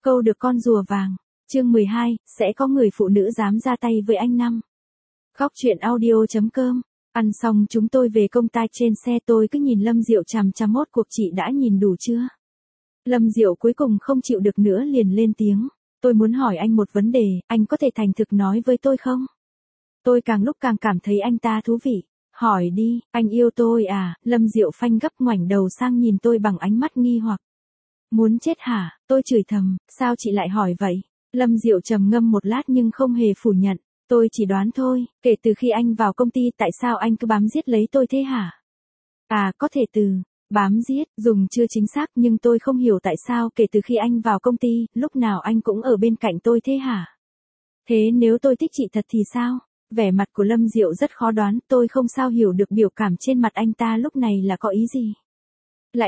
Câu được con rùa vàng. Chương 12, sẽ có người phụ nữ dám ra tay với anh năm. Góc truyện audio.com. Ăn xong chúng tôi về công ty, trên xe tôi cứ nhìn Lâm Diệu chằm chằm. Mốt cuộc chị đã nhìn đủ chưa? Lâm Diệu cuối cùng không chịu được nữa liền lên tiếng. Tôi muốn hỏi anh một vấn đề, anh có thể thành thực nói với tôi không? Tôi càng lúc càng cảm thấy anh ta thú vị. Hỏi đi, anh yêu tôi à? Lâm Diệu phanh gấp ngoảnh đầu sang nhìn tôi bằng ánh mắt nghi hoặc. Muốn chết hả? Tôi chửi thầm, sao chị lại hỏi vậy? Lâm Diệu trầm ngâm một lát nhưng không hề phủ nhận. Tôi chỉ đoán thôi, kể từ khi anh vào công ty tại sao anh cứ bám giết lấy tôi thế hả? À, có thể từ bám giết dùng chưa chính xác, nhưng tôi không hiểu tại sao kể từ khi anh vào công ty, lúc nào anh cũng ở bên cạnh tôi thế hả? Thế nếu tôi thích chị thật thì sao? Vẻ mặt của Lâm Diệu rất khó đoán, tôi không sao hiểu được biểu cảm trên mặt anh ta lúc này là có ý gì. Lại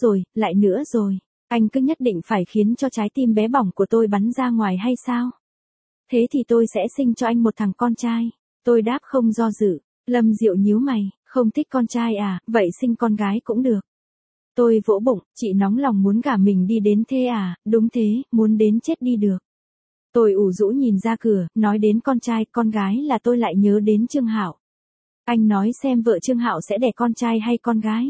nữa rồi, anh cứ nhất định phải khiến cho trái tim bé bỏng của tôi bắn ra ngoài hay sao? Thế thì tôi sẽ sinh cho anh một thằng con trai. Tôi đáp không do dự. Lâm Diệu nhíu mày, không thích con trai à, vậy sinh con gái cũng được. Tôi vỗ bụng, chị nóng lòng muốn gả mình đi đến thế à? Đúng thế, muốn đến chết đi được. Tôi ủ rũ nhìn ra cửa, nói đến con trai, con gái là tôi lại nhớ đến Trương Hạo. Anh nói xem vợ Trương Hạo sẽ đẻ con trai hay con gái?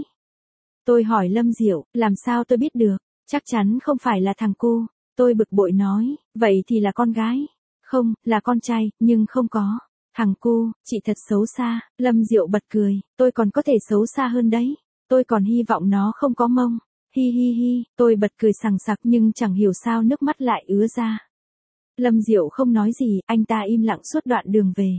Tôi hỏi Lâm Diệu, làm sao tôi biết được? Chắc chắn không phải là thằng cu. Tôi bực bội nói, vậy thì là con gái. Không, là con trai, nhưng không có. Thằng cu, chị thật xấu xa. Lâm Diệu bật cười, tôi còn có thể xấu xa hơn đấy. Tôi còn hy vọng nó không có mông. Hi hi hi, tôi bật cười sằng sặc nhưng chẳng hiểu sao nước mắt lại ứa ra. Lâm Diệu không nói gì, anh ta im lặng suốt đoạn đường về.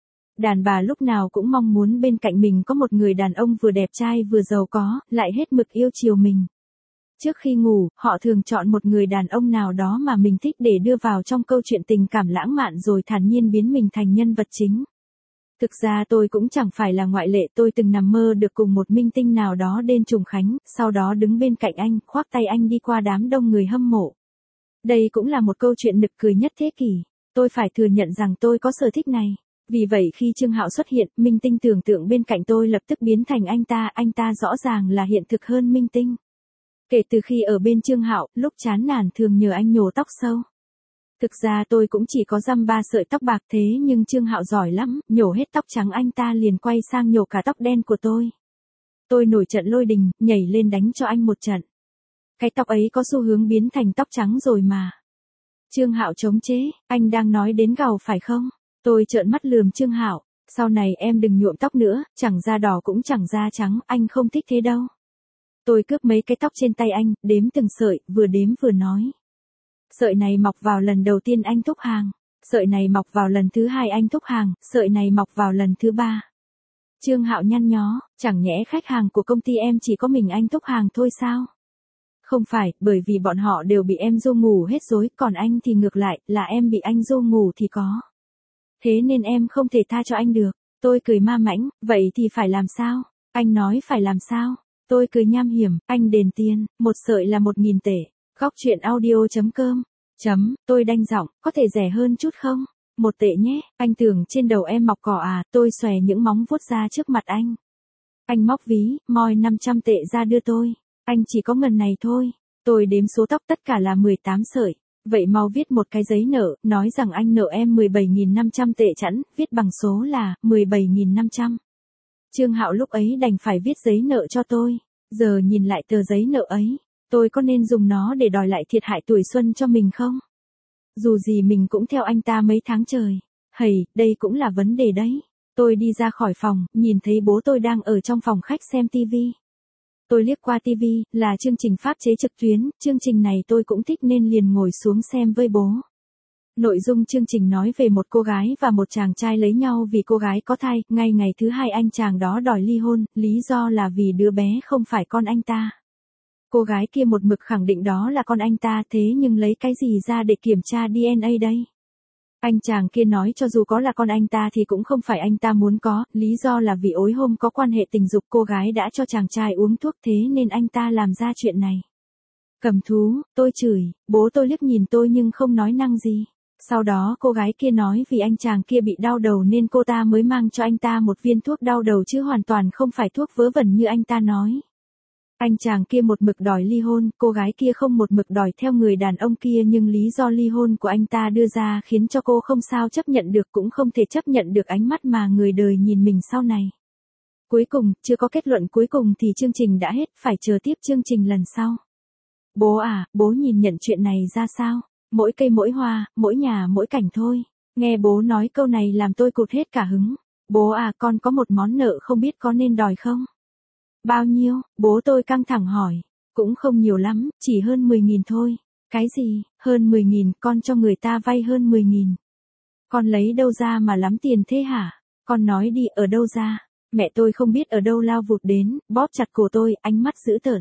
Đàn bà lúc nào cũng mong muốn bên cạnh mình có một người đàn ông vừa đẹp trai vừa giàu có, lại hết mực yêu chiều mình. Trước khi ngủ, họ thường chọn một người đàn ông nào đó mà mình thích để đưa vào trong câu chuyện tình cảm lãng mạn rồi thản nhiên biến mình thành nhân vật chính. Thực ra tôi cũng chẳng phải là ngoại lệ, tôi từng nằm mơ được cùng một minh tinh nào đó đền trùng khánh, sau đó đứng bên cạnh anh, khoác tay anh đi qua đám đông người hâm mộ. Đây cũng là một câu chuyện nực cười nhất thế kỷ. Tôi phải thừa nhận rằng tôi có sở thích này. Vì vậy khi Trương Hạo xuất hiện, minh tinh tưởng tượng bên cạnh tôi lập tức biến thành anh ta rõ ràng là hiện thực hơn minh tinh. Kể từ khi ở bên Trương Hạo, lúc chán nản thường nhờ anh nhổ tóc sâu. Thực ra tôi cũng chỉ có dăm 3 sợi tóc bạc thế nhưng Trương Hạo giỏi lắm, nhổ hết tóc trắng anh ta liền quay sang nhổ cả tóc đen của tôi. Tôi nổi trận lôi đình, nhảy lên đánh cho anh một trận. Cái tóc ấy có xu hướng biến thành tóc trắng rồi mà. Trương Hạo chống chế, anh đang nói đến gầu phải không? Tôi trợn mắt lườm Trương Hạo, sau này em đừng nhuộm tóc nữa, chẳng da đỏ cũng chẳng da trắng, anh không thích thế đâu. Tôi cướp mấy cái tóc trên tay anh, đếm từng sợi, vừa đếm vừa nói. Sợi này mọc vào lần đầu tiên anh thúc hàng, sợi này mọc vào lần thứ 2 anh thúc hàng, sợi này mọc vào lần thứ 3. Trương Hạo nhăn nhó, chẳng nhẽ khách hàng của công ty em chỉ có mình anh thúc hàng thôi sao? Không phải, bởi vì bọn họ đều bị em dô ngủ hết rồi, còn anh thì ngược lại, là em bị anh dô ngủ thì có. Thế nên em không thể tha cho anh được. Tôi cười ma mãnh, vậy thì phải làm sao? Anh nói phải làm sao? Tôi cười nham hiểm, anh đền tiền, một sợi là 1.000 tệ. Góc truyện audio.com. Tôi đanh giọng, có thể rẻ hơn chút không? 1 tệ nhé, anh tưởng trên đầu em mọc cỏ à? Tôi xòe những móng vuốt ra trước mặt anh. Anh móc ví, moi 500 tệ ra đưa tôi. Anh chỉ có ngần này thôi. Tôi đếm số tóc tất cả là 18 sợi. Vậy mau viết một cái giấy nợ, nói rằng anh nợ em 17.500 tệ chẵn, viết bằng số là 17.500. Trương Hạo lúc ấy đành phải viết giấy nợ cho tôi. Giờ nhìn lại tờ giấy nợ ấy, tôi có nên dùng nó để đòi lại thiệt hại tuổi xuân cho mình không? Dù gì mình cũng theo anh ta mấy tháng trời. Hầy, đây cũng là vấn đề đấy. Tôi đi ra khỏi phòng, nhìn thấy bố tôi đang ở trong phòng khách xem tivi. Tôi liếc qua tivi, là chương trình pháp chế trực tuyến, chương trình này tôi cũng thích nên liền ngồi xuống xem với bố. Nội dung chương trình nói về một cô gái và một chàng trai lấy nhau vì cô gái có thai, ngay ngày thứ 2 anh chàng đó đòi ly hôn, lý do là vì đứa bé không phải con anh ta. Cô gái kia một mực khẳng định đó là con anh ta, thế nhưng lấy cái gì ra để kiểm tra DNA đây? Anh chàng kia nói cho dù có là con anh ta thì cũng không phải anh ta muốn có, lý do là vì ối hôm có quan hệ tình dục cô gái đã cho chàng trai uống thuốc thế nên anh ta làm ra chuyện này. Cầm thú, tôi chửi, bố tôi liếc nhìn tôi nhưng không nói năng gì. Sau đó cô gái kia nói vì anh chàng kia bị đau đầu nên cô ta mới mang cho anh ta một viên thuốc đau đầu chứ hoàn toàn không phải thuốc vớ vẩn như anh ta nói. Anh chàng kia một mực đòi ly hôn, cô gái kia không một mực đòi theo người đàn ông kia, nhưng lý do ly hôn của anh ta đưa ra khiến cho cô không sao chấp nhận được, cũng không thể chấp nhận được ánh mắt mà người đời nhìn mình sau này. Cuối cùng, chưa có kết luận cuối cùng thì chương trình đã hết, phải chờ tiếp chương trình lần sau. Bố à, bố nhìn nhận chuyện này ra sao? Mỗi cây mỗi hoa, mỗi nhà mỗi cảnh thôi. Nghe bố nói câu này làm tôi cụt hết cả hứng. Bố à, con có một món nợ không biết có nên đòi không? Bao nhiêu? Bố tôi căng thẳng hỏi. Cũng không nhiều lắm, chỉ hơn 10.000 thôi. Cái gì? Hơn 10.000, con cho người ta vay hơn 10.000. Con lấy đâu ra mà lắm tiền thế hả? Con nói đi, ở đâu ra? Mẹ tôi không biết ở đâu lao vụt đến, bóp chặt cổ tôi, ánh mắt dữ tợn.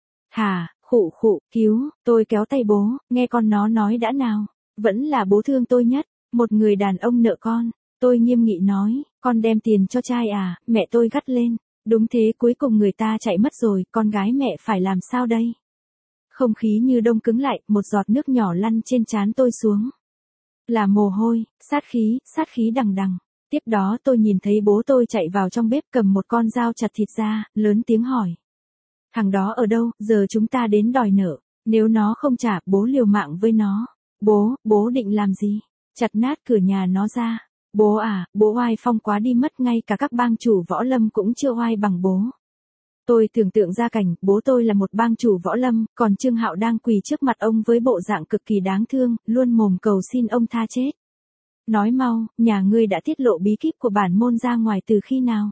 Hả, khụ khụ, cứu, tôi kéo tay bố, nghe con nó nói đã nào. Vẫn là bố thương tôi nhất, một người đàn ông nợ con. Tôi nghiêm nghị nói, con đem tiền cho trai à, mẹ tôi gắt lên. Đúng thế, cuối cùng người ta chạy mất rồi, con gái mẹ phải làm sao đây? Không khí như đông cứng lại, một giọt nước nhỏ lăn trên trán tôi xuống. Là mồ hôi, sát khí đằng đằng. Tiếp đó tôi nhìn thấy bố tôi chạy vào trong bếp cầm một con dao chặt thịt ra, lớn tiếng hỏi. Thằng đó ở đâu, giờ chúng ta đến đòi nợ, nếu nó không trả, bố liều mạng với nó. Bố định làm gì? Chặt nát cửa nhà nó ra. Bố à, bố oai phong quá đi mất, ngay cả các bang chủ võ lâm cũng chưa oai bằng bố. Tôi tưởng tượng ra cảnh, bố tôi là một bang chủ võ lâm, còn Trương Hạo đang quỳ trước mặt ông với bộ dạng cực kỳ đáng thương, luôn mồm cầu xin ông tha chết. Nói mau, nhà ngươi đã tiết lộ bí kíp của bản môn ra ngoài từ khi nào?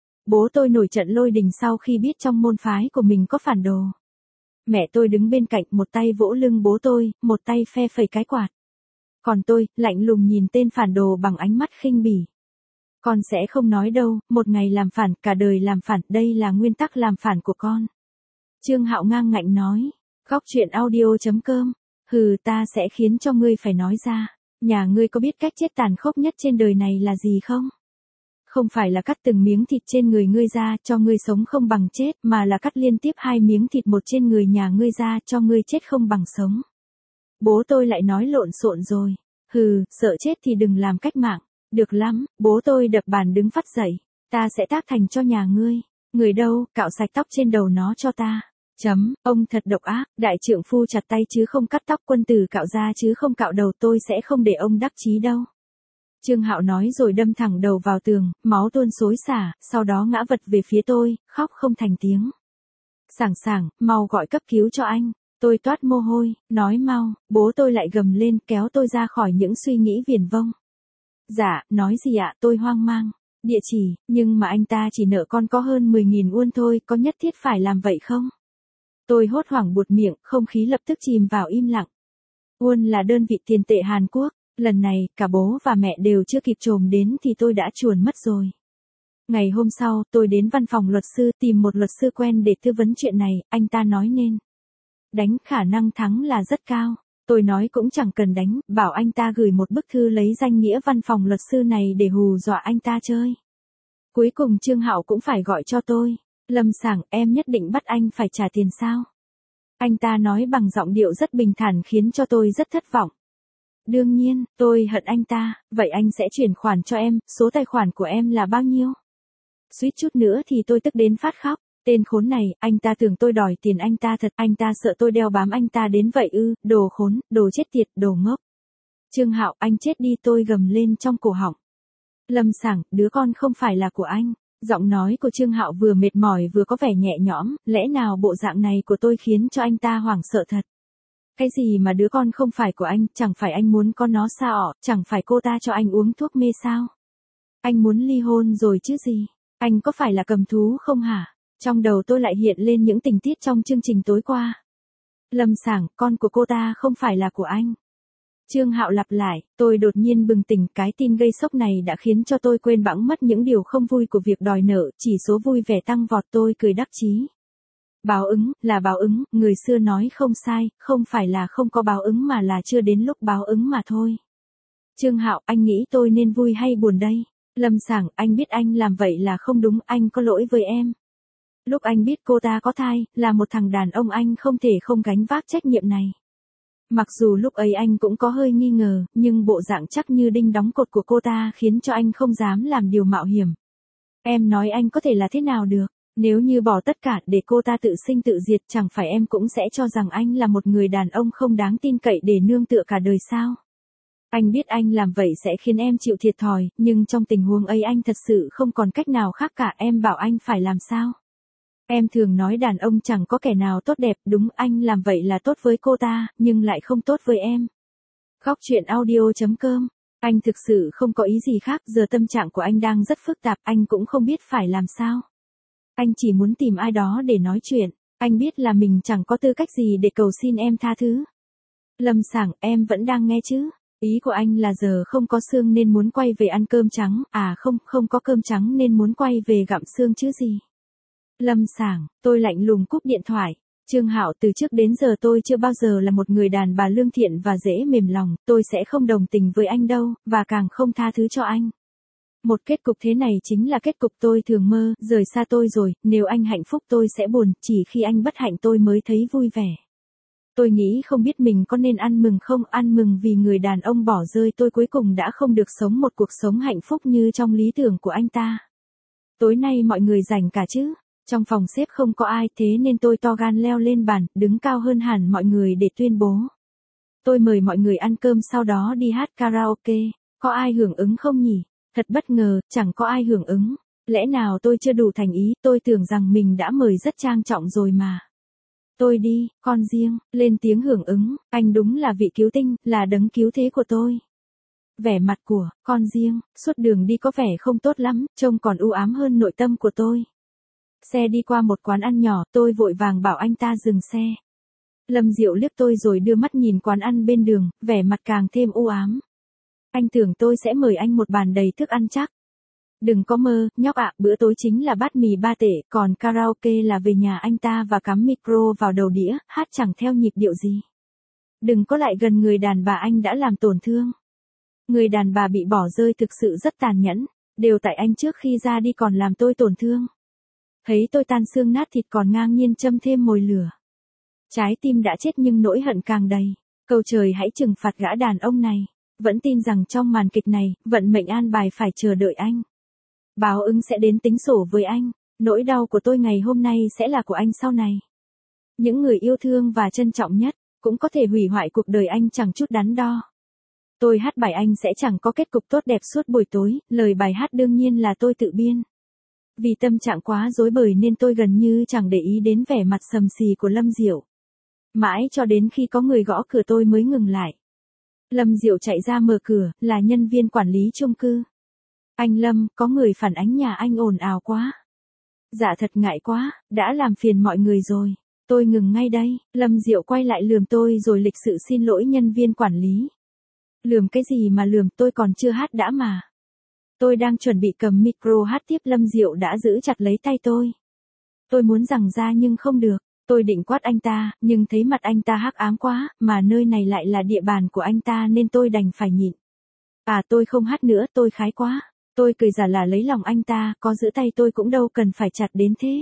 Bố tôi nổi trận lôi đình sau khi biết trong môn phái của mình có phản đồ. Mẹ tôi đứng bên cạnh, một tay vỗ lưng bố tôi, một tay phe phẩy cái quạt. Còn tôi, lạnh lùng nhìn tên phản đồ bằng ánh mắt khinh bỉ. Con sẽ không nói đâu, một ngày làm phản, cả đời làm phản, đây là nguyên tắc làm phản của con. Trương Hạo ngang ngạnh nói. Góc truyện audio.com. Hừ, ta sẽ khiến cho ngươi phải nói ra. Nhà ngươi có biết cách chết tàn khốc nhất trên đời này là gì không? Không phải là cắt từng miếng thịt trên người ngươi ra cho ngươi sống không bằng chết, mà là cắt liên tiếp 2 miếng thịt một trên người nhà ngươi ra cho ngươi chết không bằng sống. Bố tôi lại nói lộn xộn rồi. Hừ, sợ chết thì đừng làm cách mạng. Được lắm, bố tôi đập bàn đứng phắt dậy. Ta sẽ tác thành cho nhà ngươi. Người đâu, cạo sạch tóc trên đầu nó cho ta. Ông thật độc ác, đại trượng phu chặt tay chứ không cắt tóc, quân tử cạo da chứ không cạo đầu, tôi sẽ không để ông đắc chí đâu. Trương Hạo nói rồi đâm thẳng đầu vào tường, máu tuôn xối xả, sau đó ngã vật về phía tôi, khóc không thành tiếng. Sảng, mau gọi cấp cứu cho anh. Tôi toát mồ hôi, nói mau, bố tôi lại gầm lên kéo tôi ra khỏi những suy nghĩ viển vông. Dạ, nói gì ạ, tôi hoang mang. Địa chỉ, nhưng mà anh ta chỉ nợ con có hơn 10.000 won thôi, có nhất thiết phải làm vậy không? Tôi hốt hoảng buột miệng, không khí lập tức chìm vào im lặng. Won là đơn vị tiền tệ Hàn Quốc, lần này, cả bố và mẹ đều chưa kịp trồm đến thì tôi đã chuồn mất rồi. Ngày hôm sau, tôi đến văn phòng luật sư tìm một luật sư quen để tư vấn chuyện này, anh ta nói nên đánh, khả năng thắng là rất cao. Tôi nói cũng chẳng cần đánh, bảo anh ta gửi một bức thư lấy danh nghĩa văn phòng luật sư này để hù dọa anh ta chơi. Cuối cùng Trương Hạo cũng phải gọi cho tôi. Lâm Sảng, em nhất định bắt anh phải trả tiền sao? Anh ta nói bằng giọng điệu rất bình thản khiến cho tôi rất thất vọng. Đương nhiên, tôi hận anh ta, vậy anh sẽ chuyển khoản cho em, số tài khoản của em là bao nhiêu? Suýt chút nữa thì tôi tức đến phát khóc. Tên khốn này, anh ta tưởng tôi đòi tiền anh ta thật, anh ta sợ tôi đeo bám anh ta đến vậy ư, đồ khốn, đồ chết tiệt, đồ ngốc. Trương Hạo, anh chết đi, tôi gầm lên trong cổ họng. Lâm Sảng, đứa con không phải là của anh. Giọng nói của Trương Hạo vừa mệt mỏi vừa có vẻ nhẹ nhõm, lẽ nào bộ dạng này của tôi khiến cho anh ta hoảng sợ thật. Cái gì mà đứa con không phải của anh, chẳng phải anh muốn con nó sao, chẳng phải cô ta cho anh uống thuốc mê sao? Anh muốn ly hôn rồi chứ gì? Anh có phải là cầm thú không hả? Trong đầu tôi lại hiện lên những tình tiết trong chương trình tối qua. Lâm Sảng, con của cô ta không phải là của anh. Trương Hạo lặp lại, tôi đột nhiên bừng tỉnh, cái tin gây sốc này đã khiến cho tôi quên bẵng mất những điều không vui của việc đòi nợ, chỉ số vui vẻ tăng vọt, tôi cười đắc chí. Báo ứng, là báo ứng, người xưa nói không sai, không phải là không có báo ứng mà là chưa đến lúc báo ứng mà thôi. Trương Hạo, anh nghĩ tôi nên vui hay buồn đây? Lâm Sảng, anh biết anh làm vậy là không đúng, anh có lỗi với em. Lúc anh biết cô ta có thai, là một thằng đàn ông, anh không thể không gánh vác trách nhiệm này. Mặc dù lúc ấy anh cũng có hơi nghi ngờ, nhưng bộ dạng chắc như đinh đóng cột của cô ta khiến cho anh không dám làm điều mạo hiểm. Em nói anh có thể là thế nào được? Nếu như bỏ tất cả để cô ta tự sinh tự diệt, chẳng phải em cũng sẽ cho rằng anh là một người đàn ông không đáng tin cậy để nương tựa cả đời sao? Anh biết anh làm vậy sẽ khiến em chịu thiệt thòi, nhưng trong tình huống ấy anh thật sự không còn cách nào khác cả, em bảo anh phải làm sao? Em thường nói đàn ông chẳng có kẻ nào tốt đẹp, đúng, anh làm vậy là tốt với cô ta, nhưng lại không tốt với em. Khóc chuyện audio.com. Anh thực sự không có ý gì khác, giờ tâm trạng của anh đang rất phức tạp, anh cũng không biết phải làm sao. Anh chỉ muốn tìm ai đó để nói chuyện, anh biết là mình chẳng có tư cách gì để cầu xin em tha thứ. Lâm Sảng, em vẫn đang nghe chứ? Ý của anh là giờ không có xương nên muốn quay về ăn cơm trắng, à không có cơm trắng nên muốn quay về gặm xương chứ gì. Lâm Sảng, tôi lạnh lùng cúp điện thoại. Trương Hạo, từ trước đến giờ tôi chưa bao giờ là một người đàn bà lương thiện và dễ mềm lòng, tôi sẽ không đồng tình với anh đâu, và càng không tha thứ cho anh. Một kết cục thế này chính là kết cục tôi thường mơ, rời xa tôi rồi, nếu anh hạnh phúc tôi sẽ buồn, chỉ khi anh bất hạnh tôi mới thấy vui vẻ. Tôi nghĩ không biết mình có nên ăn mừng không, ăn mừng vì người đàn ông bỏ rơi tôi cuối cùng đã không được sống một cuộc sống hạnh phúc như trong lý tưởng của anh ta. Tối nay mọi người rảnh cả chứ? Trong phòng xếp không có ai, thế nên tôi to gan leo lên bàn, đứng cao hơn hẳn mọi người để tuyên bố. Tôi mời mọi người ăn cơm sau đó đi hát karaoke, có ai hưởng ứng không nhỉ? Thật bất ngờ, chẳng có ai hưởng ứng. Lẽ nào tôi chưa đủ thành ý, tôi tưởng rằng mình đã mời rất trang trọng rồi mà. Tôi đi, con riêng, lên tiếng hưởng ứng, anh đúng là vị cứu tinh, là đấng cứu thế của tôi. Vẻ mặt của con riêng, suốt đường đi có vẻ không tốt lắm, trông còn u ám hơn nội tâm của tôi. Xe đi qua một quán ăn nhỏ, tôi vội vàng bảo anh ta dừng xe. Lâm Diệu liếc tôi rồi đưa mắt nhìn quán ăn bên đường, vẻ mặt càng thêm u ám. Anh tưởng tôi sẽ mời anh một bàn đầy thức ăn chắc. Đừng có mơ, nhóc ạ, bữa tối chính là bát mì 3 tệ, còn karaoke là về nhà anh ta và cắm micro vào đầu đĩa, hát chẳng theo nhịp điệu gì. Đừng có lại gần người đàn bà anh đã làm tổn thương. Người đàn bà bị bỏ rơi thực sự rất tàn nhẫn, đều tại anh trước khi ra đi còn làm tôi tổn thương. Thấy tôi tan xương nát thịt còn ngang nhiên châm thêm mồi lửa. Trái tim đã chết nhưng nỗi hận càng đầy, cầu trời hãy trừng phạt gã đàn ông này. Vẫn tin rằng trong màn kịch này, vận mệnh an bài phải chờ đợi anh. Báo ứng sẽ đến tính sổ với anh, nỗi đau của tôi ngày hôm nay sẽ là của anh sau này. Những người yêu thương và trân trọng nhất, cũng có thể hủy hoại cuộc đời anh chẳng chút đắn đo. Tôi hát bài anh sẽ chẳng có kết cục tốt đẹp suốt buổi tối, lời bài hát đương nhiên là tôi tự biên. Vì tâm trạng quá rối bời nên tôi gần như chẳng để ý đến vẻ mặt sầm sì của Lâm Diệu. Mãi cho đến khi có người gõ cửa tôi mới ngừng lại. Lâm Diệu chạy ra mở cửa, là nhân viên quản lý chung cư. Anh Lâm, có người phản ánh nhà anh ồn ào quá. Dạ thật ngại quá, đã làm phiền mọi người rồi. Tôi ngừng ngay đây, Lâm Diệu quay lại lườm tôi rồi lịch sự xin lỗi nhân viên quản lý. Lườm cái gì mà lườm, tôi còn chưa hát đã mà. Tôi đang chuẩn bị cầm micro hát tiếp, Lâm Diệu đã giữ chặt lấy tay tôi. Tôi muốn giằng ra nhưng không được. Tôi định quát anh ta, nhưng thấy mặt anh ta hắc ám quá, mà nơi này lại là địa bàn của anh ta nên tôi đành phải nhịn. À tôi không hát nữa, tôi khái quá. Tôi cười giả là lấy lòng anh ta, có giữ tay tôi cũng đâu cần phải chặt đến thế.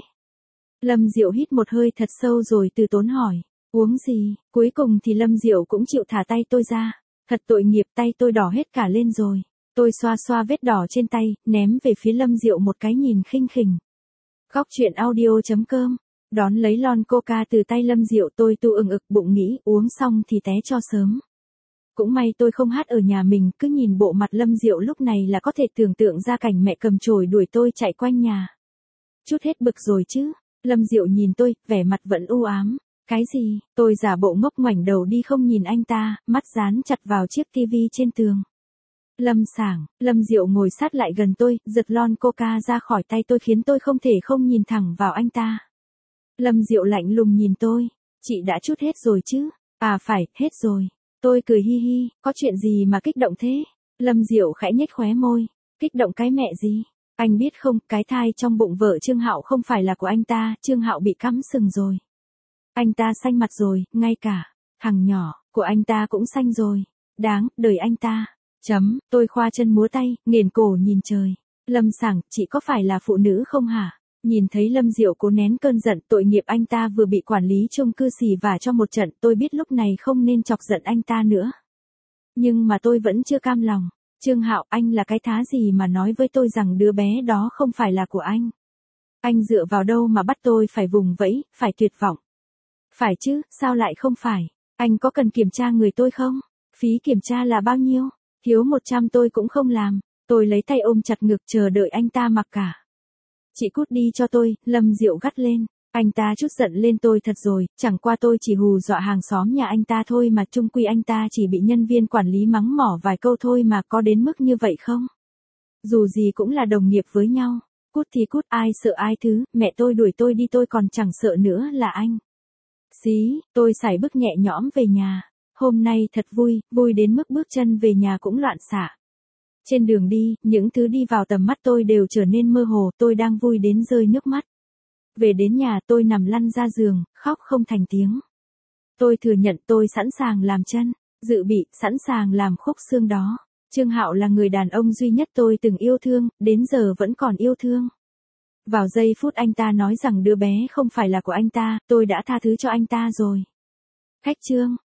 Lâm Diệu hít một hơi thật sâu rồi từ tốn hỏi, uống gì? Cuối cùng thì Lâm Diệu cũng chịu thả tay tôi ra. Thật tội nghiệp, tay tôi đỏ hết cả lên rồi. Tôi xoa xoa vết đỏ trên tay, ném về phía Lâm Diệu một cái nhìn khinh khỉnh. Khóc chuyện audio.com. Đón lấy lon coca từ tay Lâm Diệu, tôi tu ừng ực bụng nghĩ uống xong thì té cho sớm. Cũng may tôi không hát ở nhà mình, cứ nhìn bộ mặt Lâm Diệu lúc này là có thể tưởng tượng ra cảnh mẹ cầm chổi đuổi tôi chạy quanh nhà. Chút hết bực rồi chứ. Lâm Diệu nhìn tôi, vẻ mặt vẫn u ám. Cái gì? Tôi giả bộ ngốc ngoảnh đầu đi không nhìn anh ta, mắt dán chặt vào chiếc tivi trên tường. Lâm Sảng, Lâm Diệu ngồi sát lại gần tôi, giật lon coca ra khỏi tay tôi khiến tôi không thể không nhìn thẳng vào anh ta. Lâm Diệu lạnh lùng nhìn tôi, chị đã chút hết rồi chứ? À phải, hết rồi. Tôi cười hi hi, có chuyện gì mà kích động thế? Lâm Diệu khẽ nhếch khóe môi, kích động cái mẹ gì? Anh biết không, cái thai trong bụng vợ Trương Hạo không phải là của anh ta, Trương Hạo bị cắm sừng rồi. Anh ta xanh mặt rồi, ngay cả thằng nhỏ của anh ta cũng xanh rồi. Đáng đời anh ta. Tôi khoa chân múa tay, nghiền cổ nhìn trời. Lâm Sảng, chị có phải là phụ nữ không hả? Nhìn thấy Lâm Diệu cố nén cơn giận, tội nghiệp anh ta vừa bị quản lý chung cư xì vả cho một trận, tôi biết lúc này không nên chọc giận anh ta nữa. Nhưng mà tôi vẫn chưa cam lòng. Trương Hạo, anh là cái thá gì mà nói với tôi rằng đứa bé đó không phải là của anh? Anh dựa vào đâu mà bắt tôi phải vùng vẫy, phải tuyệt vọng? Phải chứ, sao lại không phải? Anh có cần kiểm tra người tôi không? Phí kiểm tra là bao nhiêu? Thiếu 100 tôi cũng không làm. Tôi lấy tay ôm chặt ngực chờ đợi anh ta mặc cả. Chị cút đi cho tôi, Lâm Diệu gắt lên. Anh ta chút giận lên tôi thật rồi, chẳng qua tôi chỉ hù dọa hàng xóm nhà anh ta thôi mà chung quy anh ta chỉ bị nhân viên quản lý mắng mỏ vài câu thôi mà có đến mức như vậy không? Dù gì cũng là đồng nghiệp với nhau. Cút thì cút, ai sợ ai thứ, mẹ tôi đuổi tôi đi tôi còn chẳng sợ nữa là anh. Xí, tôi sải bước nhẹ nhõm về nhà. Hôm nay thật vui, vui đến mức bước chân về nhà cũng loạn xạ. Trên đường đi, những thứ đi vào tầm mắt tôi đều trở nên mơ hồ, tôi đang vui đến rơi nước mắt. Về đến nhà tôi nằm lăn ra giường, khóc không thành tiếng. Tôi thừa nhận tôi sẵn sàng làm chân, dự bị, sẵn sàng làm khúc xương đó. Trương Hạo là người đàn ông duy nhất tôi từng yêu thương, đến giờ vẫn còn yêu thương. Vào giây phút anh ta nói rằng đứa bé không phải là của anh ta, tôi đã tha thứ cho anh ta rồi. Khách Trương,